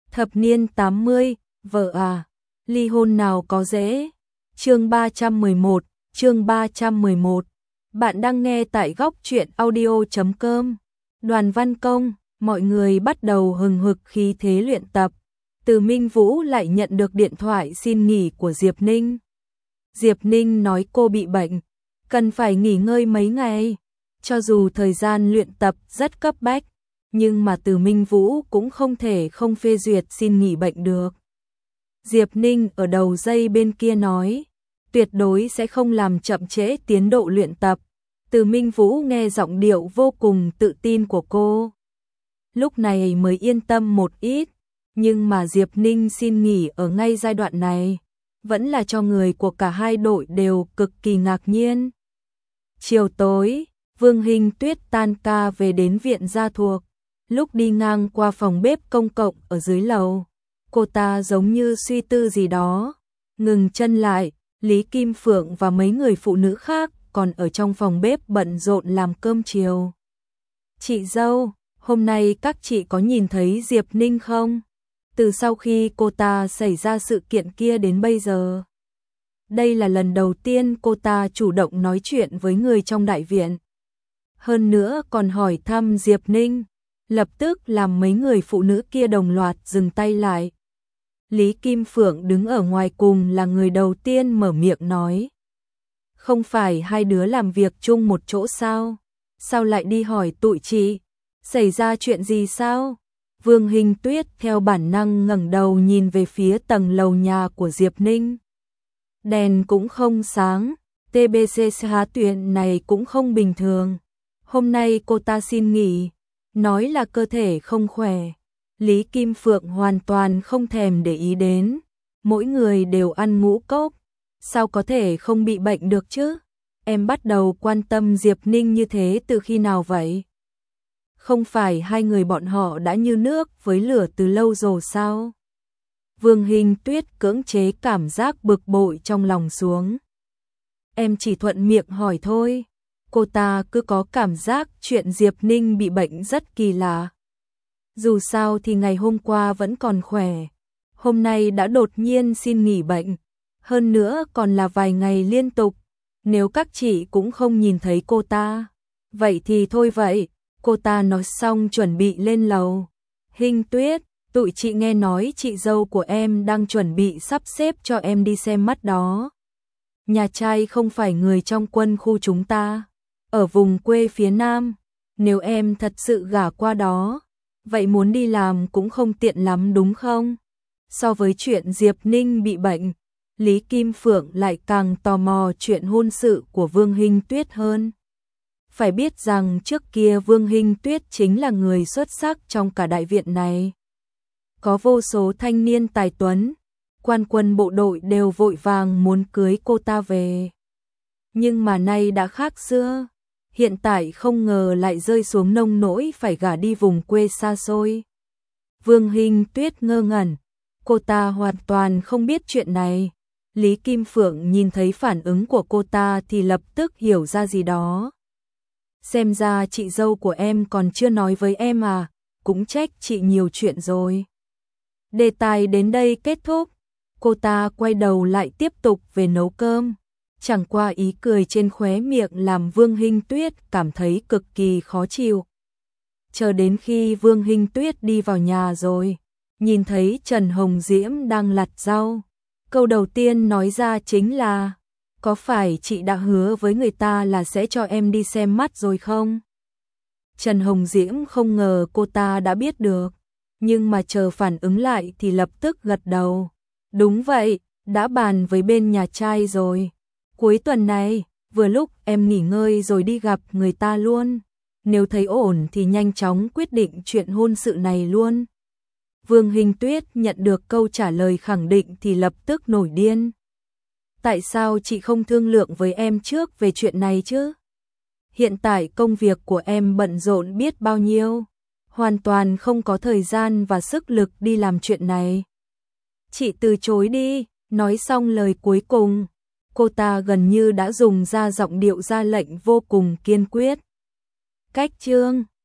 Thập niên 80, vợ à, ly hôn nào có dễ. Chương 311, chương 311. Bạn đang nghe tại góc truyện audio.com. Đoàn văn công, mọi người bắt đầu hừng hực khí thế luyện tập. Từ Minh Vũ lại nhận được điện thoại xin nghỉ của Diệp Ninh. Diệp Ninh nói cô bị bệnh, cần phải nghỉ ngơi mấy ngày. Cho dù thời gian luyện tập rất cấp bách, nhưng mà Từ Minh Vũ cũng không thể không phê duyệt xin nghỉ bệnh được. Diệp Ninh ở đầu dây bên kia nói, tuyệt đối sẽ không làm chậm trễ tiến độ luyện tập. Từ Minh Vũ nghe giọng điệu vô cùng tự tin của cô, lúc này mới yên tâm một ít, nhưng mà Diệp Ninh xin nghỉ ở ngay giai đoạn này, vẫn là cho người của cả hai đội đều cực kỳ ngạc nhiên. Chiều tối, Vương Hinh Tuyết tan ca về đến viện gia thuộc, lúc đi ngang qua phòng bếp công cộng ở dưới lầu, cô ta giống như suy tư gì đó, ngừng chân lại. Lý Kim Phượng và mấy người phụ nữ khác còn ở trong phòng bếp bận rộn làm cơm chiều. Chị dâu, hôm nay các chị có nhìn thấy Diệp Ninh không? Từ sau khi cô ta xảy ra sự kiện kia đến bây giờ, đây là lần đầu tiên cô ta chủ động nói chuyện với người trong đại viện. Hơn nữa còn hỏi thăm Diệp Ninh, lập tức làm mấy người phụ nữ kia đồng loạt dừng tay lại. Lý Kim Phượng đứng ở ngoài cùng là người đầu tiên mở miệng nói. Không phải hai đứa làm việc chung một chỗ sao? Sao lại đi hỏi tụi chị? Xảy ra chuyện gì sao? Vương Hinh Tuyết theo bản năng ngẩng đầu nhìn về phía tầng lầu nhà của Diệp Ninh. Đèn cũng không sáng, TBC há tuyển này cũng không bình thường. Hôm nay cô ta xin nghỉ, nói là cơ thể không khỏe. Lý Kim Phượng hoàn toàn không thèm để ý đến, mỗi người đều ăn ngũ cốc, sao có thể không bị bệnh được chứ? Em bắt đầu quan tâm Diệp Ninh như thế từ khi nào vậy? Không phải hai người bọn họ đã như nước với lửa từ lâu rồi sao? Vương Hinh Tuyết cưỡng chế cảm giác bực bội trong lòng xuống. Em chỉ thuận miệng hỏi thôi, cô ta cứ có cảm giác chuyện Diệp Ninh bị bệnh rất kỳ lạ. Dù sao thì ngày hôm qua vẫn còn khỏe, hôm nay đã đột nhiên xin nghỉ bệnh, hơn nữa còn là vài ngày liên tục. Nếu các chị cũng không nhìn thấy cô ta, vậy thì thôi vậy. Cô ta nói xong chuẩn bị lên lầu. Hinh Tuyết, tụi chị nghe nói chị dâu của em đang chuẩn bị sắp xếp cho em đi xem mắt đó. Nhà trai không phải người trong quân khu chúng ta, ở vùng quê phía Nam. Nếu em thật sự gả qua đó, vậy muốn đi làm cũng không tiện lắm đúng không? So với chuyện Diệp Ninh bị bệnh, Lý Kim Phượng lại càng tò mò chuyện hôn sự của Vương Hinh Tuyết hơn. Phải biết rằng trước kia Vương Hinh Tuyết chính là người xuất sắc trong cả đại viện này. Có vô số thanh niên tài tuấn, quan quân bộ đội đều vội vàng muốn cưới cô ta về. Nhưng mà nay đã khác xưa, hiện tại không ngờ lại rơi xuống nông nỗi phải gả đi vùng quê xa xôi. Vương Hinh Tuyết ngơ ngẩn, cô ta hoàn toàn không biết chuyện này. Lý Kim Phượng nhìn thấy phản ứng của cô ta thì lập tức hiểu ra gì đó. Xem ra chị dâu của em còn chưa nói với em à, cũng trách chị nhiều chuyện rồi. Đề tài đến đây kết thúc, cô ta quay đầu lại tiếp tục về nấu cơm. Chẳng qua ý cười trên khóe miệng làm Vương Hinh Tuyết cảm thấy cực kỳ khó chịu. Chờ đến khi Vương Hinh Tuyết đi vào nhà rồi, nhìn thấy Trần Hồng Diễm đang lặt rau. Câu đầu tiên nói ra chính là, có phải chị đã hứa với người ta là sẽ cho em đi xem mắt rồi không? Trần Hồng Diễm không ngờ cô ta đã biết được, nhưng mà chờ phản ứng lại thì lập tức gật đầu. Đúng vậy, đã bàn với bên nhà trai rồi. Cuối tuần này, vừa lúc em nghỉ ngơi rồi đi gặp người ta luôn. Nếu thấy ổn thì nhanh chóng quyết định chuyện hôn sự này luôn. Vương Hinh Tuyết nhận được câu trả lời khẳng định thì lập tức nổi điên. Tại sao chị không thương lượng với em trước về chuyện này chứ? Hiện tại công việc của em bận rộn biết bao nhiêu, hoàn toàn không có thời gian và sức lực đi làm chuyện này. Chị từ chối đi, nói xong lời cuối cùng, cô ta gần như đã dùng ra giọng điệu ra lệnh vô cùng kiên quyết. Cách chương